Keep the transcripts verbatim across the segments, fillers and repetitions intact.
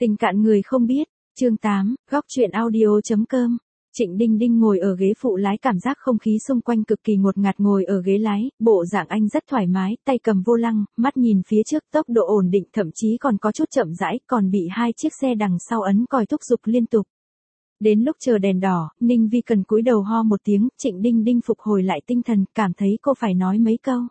Tình cạn người không biết, chương tám, góc truyện audio.com. Trịnh Đinh Đinh ngồi ở ghế phụ lái, cảm giác không khí xung quanh cực kỳ ngột ngạt. Ngồi ở ghế lái, bộ dạng anh rất thoải mái, tay cầm vô lăng, mắt nhìn phía trước, tốc độ ổn định, thậm chí còn có chút chậm rãi, còn bị hai chiếc xe đằng sau ấn còi thúc giục liên tục. Đến lúc chờ đèn đỏ, Ninh Vi Cần cúi đầu ho một tiếng, Trịnh Đinh Đinh phục hồi lại tinh thần, cảm thấy cô phải nói mấy câu.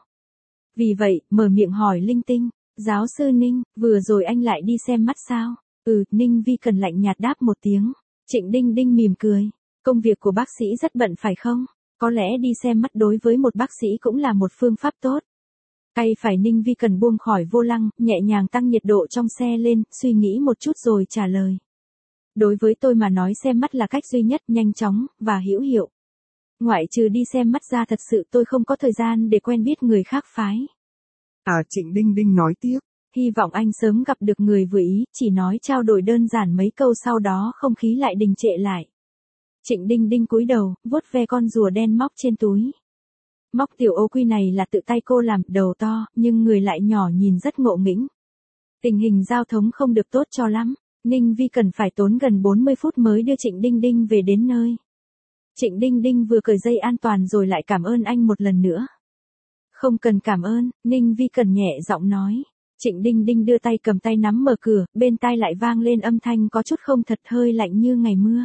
Vì vậy, mở miệng hỏi linh tinh, giáo sư Ninh, vừa rồi anh lại đi xem mắt sao? Ừ, Ninh Vi Cần lạnh nhạt đáp một tiếng. Trịnh Đinh Đinh mỉm cười. Công việc của bác sĩ rất bận phải không? Có lẽ đi xem mắt đối với một bác sĩ cũng là một phương pháp tốt. Tay phải Ninh Vi Cần buông khỏi vô lăng, nhẹ nhàng tăng nhiệt độ trong xe lên, suy nghĩ một chút rồi trả lời. Đối với tôi mà nói xem mắt là cách duy nhất, nhanh chóng, và hữu hiệu. Ngoại trừ đi xem mắt ra, thật sự tôi không có thời gian để quen biết người khác phái. À, Trịnh Đinh Đinh nói tiếp. Hy vọng anh sớm gặp được người vừa ý, chỉ nói trao đổi đơn giản mấy câu, sau đó không khí lại đình trệ lại. Trịnh Đinh Đinh cúi đầu, vuốt ve con rùa đen móc trên túi. Móc tiểu ô quy này là tự tay cô làm, đầu to, nhưng người lại nhỏ, nhìn rất ngộ nghĩnh. Tình hình giao thông không được tốt cho lắm, Ninh Vi Cần phải tốn gần bốn mươi phút mới đưa Trịnh Đinh Đinh về đến nơi. Trịnh Đinh Đinh vừa cởi dây an toàn rồi lại cảm ơn anh một lần nữa. Không cần cảm ơn, Ninh Vi Cần nhẹ giọng nói. Trịnh Đinh Đinh đưa tay cầm tay nắm mở cửa, bên tai lại vang lên âm thanh có chút không thật, hơi lạnh như ngày mưa.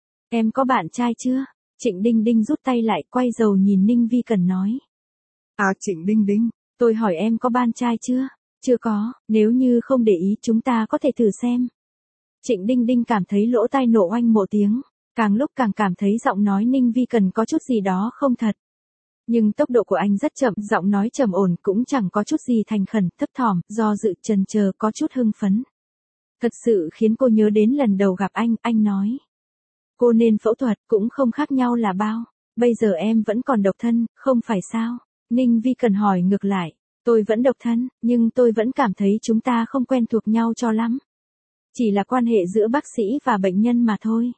Em có bạn trai chưa? Trịnh Đinh Đinh rút tay lại, quay đầu nhìn Ninh Vi Cần nói. À, Trịnh Đinh Đinh, tôi hỏi em có bạn trai chưa? Chưa có, nếu như không để ý chúng ta có thể thử xem. Trịnh Đinh Đinh cảm thấy lỗ tai nổ oanh một tiếng, càng lúc càng cảm thấy giọng nói Ninh Vi Cần có chút gì đó không thật. Nhưng tốc độ của anh rất chậm, giọng nói trầm ổn, cũng chẳng có chút gì thành khẩn, thấp thỏm, do dự, chần chờ, có chút hưng phấn. Thật sự khiến cô nhớ đến lần đầu gặp anh, anh nói. Cô nên phẫu thuật, cũng không khác nhau là bao. Bây giờ em vẫn còn độc thân, không phải sao? Ninh Vi Cần hỏi ngược lại. Tôi vẫn độc thân, nhưng tôi vẫn cảm thấy chúng ta không quen thuộc nhau cho lắm. Chỉ là quan hệ giữa bác sĩ và bệnh nhân mà thôi.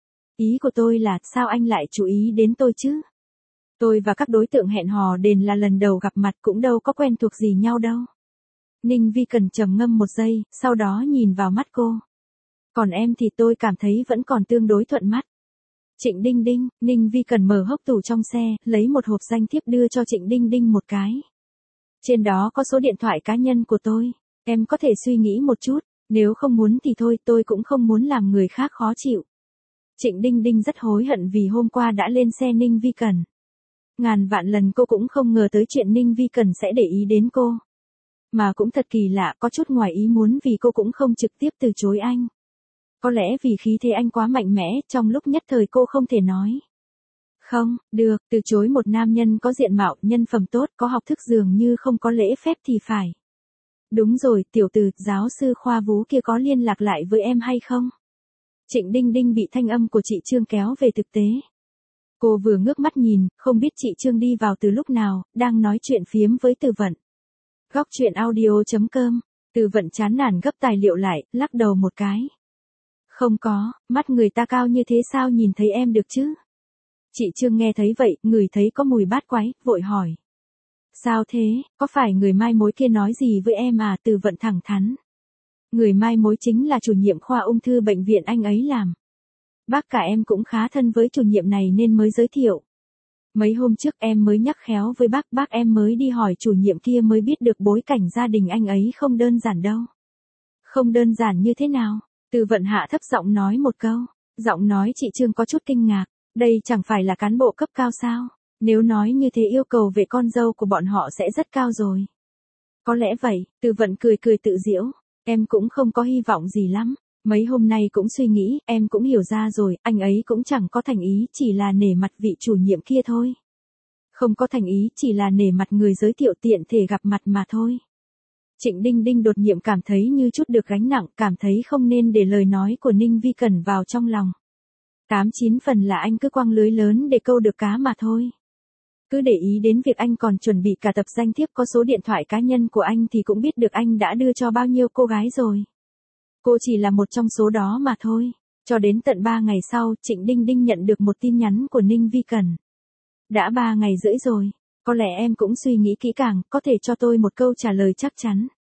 Ý của tôi là, sao anh lại chú ý đến tôi chứ? Tôi và các đối tượng hẹn hò đền là lần đầu gặp mặt, cũng đâu có quen thuộc gì nhau đâu. Ninh Vi Cần trầm ngâm một giây, sau đó nhìn vào mắt cô. Còn em thì tôi cảm thấy vẫn còn tương đối thuận mắt. Trịnh Đinh Đinh, Ninh Vi Cần mở hốc tủ trong xe, lấy một hộp danh thiếp đưa cho Trịnh Đinh Đinh một cái. Trên đó có số điện thoại cá nhân của tôi, em có thể suy nghĩ một chút, nếu không muốn thì thôi, tôi cũng không muốn làm người khác khó chịu. Trịnh Đinh Đinh rất hối hận vì hôm qua đã lên xe Ninh Vi Cần. Ngàn vạn lần cô cũng không ngờ tới chuyện Ninh Vi Cần sẽ để ý đến cô. Mà cũng thật kỳ lạ, có chút ngoài ý muốn vì cô cũng không trực tiếp từ chối anh. Có lẽ vì khí thế anh quá mạnh mẽ, trong lúc nhất thời cô không thể nói. Không, được, từ chối một nam nhân có diện mạo, nhân phẩm tốt, có học thức dường như không có lễ phép thì phải. Đúng rồi, tiểu tử, giáo sư Khoa Vú kia có liên lạc lại với em hay không? Trịnh Đinh Đinh bị thanh âm của chị Trương kéo về thực tế. Cô vừa ngước mắt nhìn, không biết chị Trương đi vào từ lúc nào, đang nói chuyện phiếm với Từ Vận. Góc truyện audio.com, Từ Vận chán nản gấp tài liệu lại, lắc đầu một cái. Không có, mắt người ta cao như thế sao nhìn thấy em được chứ? Chị Trương nghe thấy vậy, ngửi thấy có mùi bát quái, vội hỏi. Sao thế, có phải người mai mối kia nói gì với em à? Từ Vận thẳng thắn. Người mai mối chính là chủ nhiệm khoa ung thư bệnh viện anh ấy làm. Bác cả em cũng khá thân với chủ nhiệm này nên mới giới thiệu. Mấy hôm trước em mới nhắc khéo với bác, bác em mới đi hỏi chủ nhiệm kia mới biết được bối cảnh gia đình anh ấy không đơn giản đâu. Không đơn giản như thế nào? Từ Vận hạ thấp giọng nói một câu. Giọng nói chị Trương có chút kinh ngạc. Đây chẳng phải là cán bộ cấp cao sao? Nếu nói như thế yêu cầu về con dâu của bọn họ sẽ rất cao rồi. Có lẽ vậy, Từ Vận cười cười tự giễu. Em cũng không có hy vọng gì lắm. Mấy hôm nay cũng suy nghĩ, em cũng hiểu ra rồi, anh ấy cũng chẳng có thành ý, chỉ là nể mặt vị chủ nhiệm kia thôi. Không có thành ý, chỉ là nể mặt người giới thiệu tiện thể gặp mặt mà thôi. Trịnh Đinh Đinh đột nhiên cảm thấy như chút được gánh nặng, cảm thấy không nên để lời nói của Ninh Vi Cần vào trong lòng. Tám chín phần là anh cứ quăng lưới lớn để câu được cá mà thôi. Cứ để ý đến việc anh còn chuẩn bị cả tập danh thiếp có số điện thoại cá nhân của anh thì cũng biết được anh đã đưa cho bao nhiêu cô gái rồi. Cô chỉ là một trong số đó mà thôi. Cho đến tận ba ngày sau, Trịnh Đinh Đinh nhận được một tin nhắn của Ninh Vi Cần. Đã ba ngày rưỡi rồi, có lẽ em cũng suy nghĩ kỹ càng, có thể cho tôi một câu trả lời chắc chắn.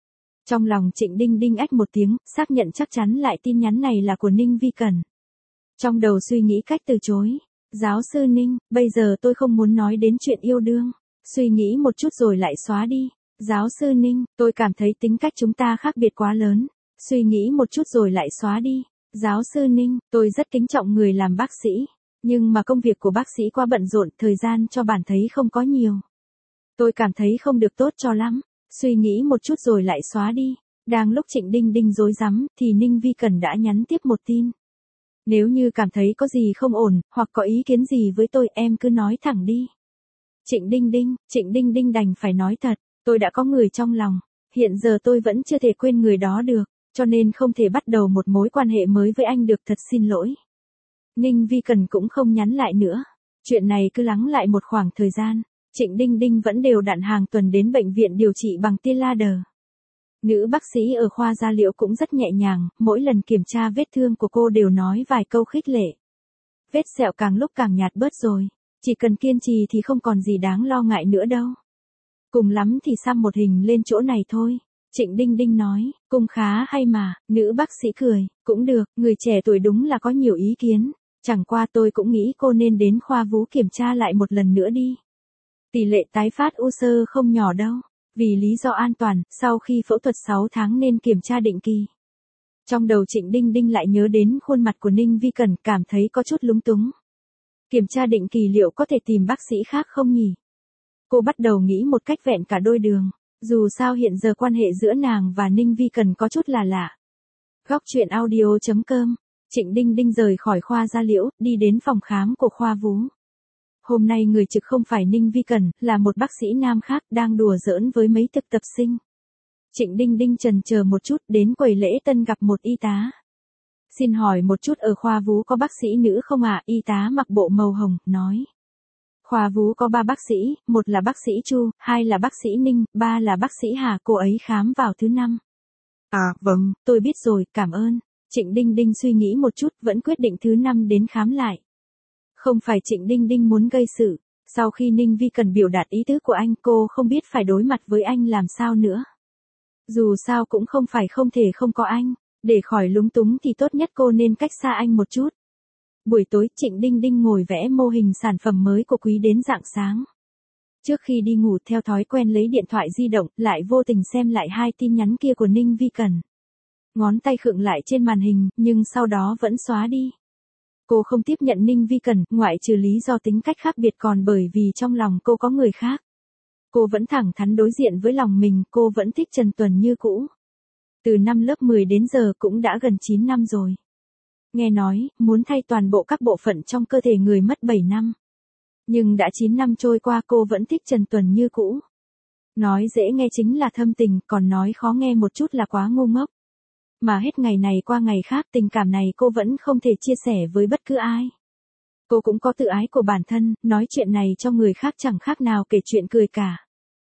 Trong lòng Trịnh Đinh Đinh ách một tiếng, xác nhận chắc chắn lại tin nhắn này là của Ninh Vi Cần. Trong đầu suy nghĩ cách từ chối. Giáo sư Ninh, bây giờ tôi không muốn nói đến chuyện yêu đương. Suy nghĩ một chút rồi lại xóa đi. Giáo sư Ninh, tôi cảm thấy tính cách chúng ta khác biệt quá lớn. Suy nghĩ một chút rồi lại xóa đi. Giáo sư Ninh, tôi rất kính trọng người làm bác sĩ. Nhưng mà công việc của bác sĩ quá bận rộn, thời gian cho bản thấy không có nhiều. Tôi cảm thấy không được tốt cho lắm. Suy nghĩ một chút rồi lại xóa đi. Đang lúc Trịnh Đinh Đinh rối rắm, thì Ninh Vi Cần đã nhắn tiếp một tin. Nếu như cảm thấy có gì không ổn, hoặc có ý kiến gì với tôi, em cứ nói thẳng đi. Trịnh Đinh Đinh, Trịnh Đinh Đinh đành phải nói thật, tôi đã có người trong lòng. Hiện giờ tôi vẫn chưa thể quên người đó được, cho nên không thể bắt đầu một mối quan hệ mới với anh được, thật xin lỗi. Ninh Vi Cần cũng không nhắn lại nữa. Chuyện này cứ lắng lại một khoảng thời gian. Trịnh Đinh Đinh vẫn đều đặn hàng tuần đến bệnh viện điều trị bằng tia laser. Nữ bác sĩ ở khoa da liễu cũng rất nhẹ nhàng, mỗi lần kiểm tra vết thương của cô đều nói vài câu khích lệ. Vết sẹo càng lúc càng nhạt bớt rồi, chỉ cần kiên trì thì không còn gì đáng lo ngại nữa đâu. Cùng lắm thì xăm một hình lên chỗ này thôi. Trịnh Đinh Đinh nói, cũng khá hay mà. Nữ bác sĩ cười, cũng được, người trẻ tuổi đúng là có nhiều ý kiến. Chẳng qua tôi cũng nghĩ cô nên đến khoa vú kiểm tra lại một lần nữa đi. Tỷ lệ tái phát u xơ không nhỏ đâu. Vì lý do an toàn, sau khi phẫu thuật sáu tháng nên kiểm tra định kỳ. Trong đầu Trịnh Đinh Đinh lại nhớ đến khuôn mặt của Ninh Vi Cần, cảm thấy có chút lúng túng. Kiểm tra định kỳ liệu có thể tìm bác sĩ khác không nhỉ? Cô bắt đầu nghĩ một cách vẹn cả đôi đường. Dù sao hiện giờ quan hệ giữa nàng và Ninh Vi Cần có chút là lạ. Góc truyện audio chấm com. Trịnh Đinh Đinh rời khỏi khoa da liễu, đi đến phòng khám của khoa vú. Hôm nay người trực không phải Ninh Vi Cần, là một bác sĩ nam khác đang đùa giỡn với mấy thực tập sinh. Trịnh Đinh Đinh chần chờ một chút, đến quầy lễ tân gặp một y tá. Xin hỏi một chút, ở khoa vú có bác sĩ nữ không ạ? À? Y tá mặc bộ màu hồng, nói. Khoa vú có ba bác sĩ, một là bác sĩ Chu, hai là bác sĩ Ninh, ba là bác sĩ Hà, cô ấy khám vào thứ năm. À, vâng, tôi biết rồi, cảm ơn. Trịnh Đinh Đinh suy nghĩ một chút, vẫn quyết định thứ năm đến khám lại. Không phải Trịnh Đinh Đinh muốn gây sự, sau khi Ninh Vi Cần biểu đạt ý tứ của anh, cô không biết phải đối mặt với anh làm sao nữa. Dù sao cũng không phải không thể không có anh, để khỏi lúng túng thì tốt nhất cô nên cách xa anh một chút. Buổi tối Trịnh Đinh Đinh ngồi vẽ mô hình sản phẩm mới của Quý đến rạng sáng. Trước khi đi ngủ theo thói quen lấy điện thoại di động, lại vô tình xem lại hai tin nhắn kia của Ninh Vi Cần. Ngón tay khựng lại trên màn hình, nhưng sau đó vẫn xóa đi. Cô không tiếp nhận Ninh Vi Cần, ngoại trừ lý do tính cách khác biệt còn bởi vì trong lòng cô có người khác. Cô vẫn thẳng thắn đối diện với lòng mình, cô vẫn thích Trần Tuần như cũ. Từ năm lớp mười đến giờ cũng đã gần chín năm rồi. Nghe nói, muốn thay toàn bộ các bộ phận trong cơ thể người mất bảy năm. Nhưng đã chín năm trôi qua cô vẫn thích Trần Tuần như cũ. Nói dễ nghe chính là thâm tình, còn nói khó nghe một chút là quá ngu ngốc. Mà hết ngày này qua ngày khác, tình cảm này cô vẫn không thể chia sẻ với bất cứ ai. Cô cũng có tự ái của bản thân, nói chuyện này cho người khác chẳng khác nào kể chuyện cười cả.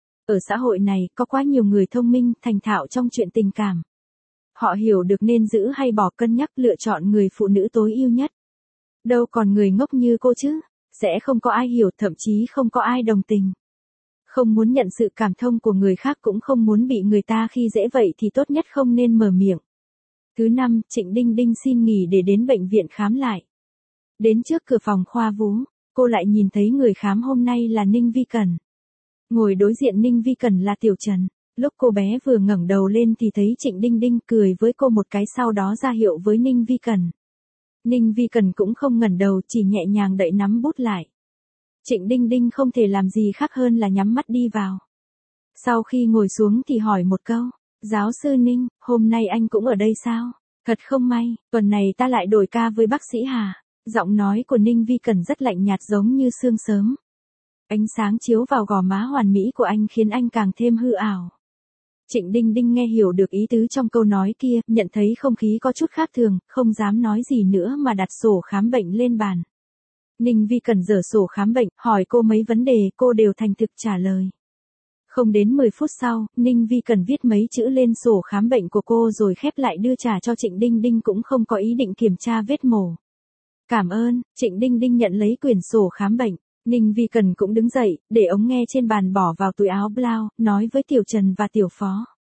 Ở xã hội này, có quá nhiều người thông minh, thành thạo trong chuyện tình cảm. Họ hiểu được nên giữ hay bỏ, cân nhắc lựa chọn người phụ nữ tối ưu nhất. Đâu còn người ngốc như cô chứ, sẽ không có ai hiểu, thậm chí không có ai đồng tình. Không muốn nhận sự cảm thông của người khác, cũng không muốn bị người ta khi dễ, vậy thì tốt nhất không nên mở miệng. Thứ năm, Trịnh Đinh Đinh xin nghỉ để đến bệnh viện khám lại. Đến trước cửa phòng khoa vú, cô lại nhìn thấy người khám hôm nay là Ninh Vi Cần. Ngồi đối diện Ninh Vi Cần là Tiểu Trần. Lúc cô bé vừa ngẩng đầu lên thì thấy Trịnh Đinh Đinh, cười với cô một cái, sau đó ra hiệu với Ninh Vi Cần. Ninh Vi Cần cũng không ngẩng đầu, chỉ nhẹ nhàng đậy nắm bút lại. Trịnh Đinh Đinh không thể làm gì khác hơn là nhắm mắt đi vào. Sau khi ngồi xuống thì hỏi một câu, giáo sư Ninh, hôm nay anh cũng ở đây sao? Thật không may, tuần này ta lại đổi ca với bác sĩ Hà. Giọng nói của Ninh Vi Cần rất lạnh nhạt giống như sương sớm. Ánh sáng chiếu vào gò má hoàn mỹ của anh khiến anh càng thêm hư ảo. Trịnh Đinh Đinh nghe hiểu được ý tứ trong câu nói kia, nhận thấy không khí có chút khác thường, không dám nói gì nữa mà đặt sổ khám bệnh lên bàn. Ninh Vi Cần dở sổ khám bệnh, hỏi cô mấy vấn đề, cô đều thành thực trả lời. Không đến mười phút sau, Ninh Vi Cần viết mấy chữ lên sổ khám bệnh của cô rồi khép lại đưa trả cho Trịnh Đinh Đinh, cũng không có ý định kiểm tra vết mổ. Cảm ơn, Trịnh Đinh Đinh nhận lấy quyển sổ khám bệnh. Ninh Vi Cần cũng đứng dậy, để ống nghe trên bàn bỏ vào túi áo blau, nói với Tiểu Trần và Tiểu Phó.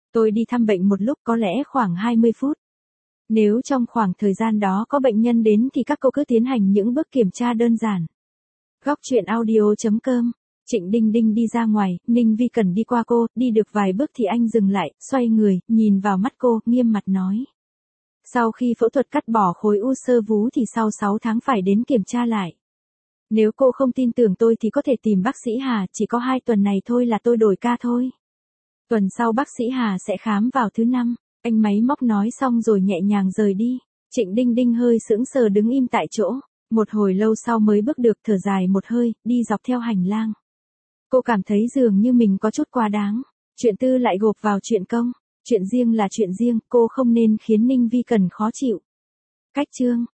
Tôi đi thăm bệnh một lúc có lẽ khoảng hai mươi phút. Nếu trong khoảng thời gian đó có bệnh nhân đến thì các cô cứ tiến hành những bước kiểm tra đơn giản. Góc truyện audio chấm com. Trịnh Đinh Đinh đi ra ngoài, Ninh Vi Cần đi qua cô, đi được vài bước thì anh dừng lại, xoay người, nhìn vào mắt cô, nghiêm mặt nói. Sau khi phẫu thuật cắt bỏ khối u xơ vú thì sau sáu tháng phải đến kiểm tra lại. Nếu cô không tin tưởng tôi thì có thể tìm bác sĩ Hà, chỉ có hai tuần này thôi là tôi đổi ca thôi. Tuần sau bác sĩ Hà sẽ khám vào thứ năm. Anh máy móc nói xong rồi nhẹ nhàng rời đi. Trịnh Đinh Đinh hơi sững sờ đứng im tại chỗ. Một hồi lâu sau mới bước được, thở dài một hơi, đi dọc theo hành lang. Cô cảm thấy dường như mình có chút quá đáng. Chuyện tư lại gộp vào chuyện công. Chuyện riêng là chuyện riêng, cô không nên khiến Ninh Vi Cần khó chịu. Cách chương.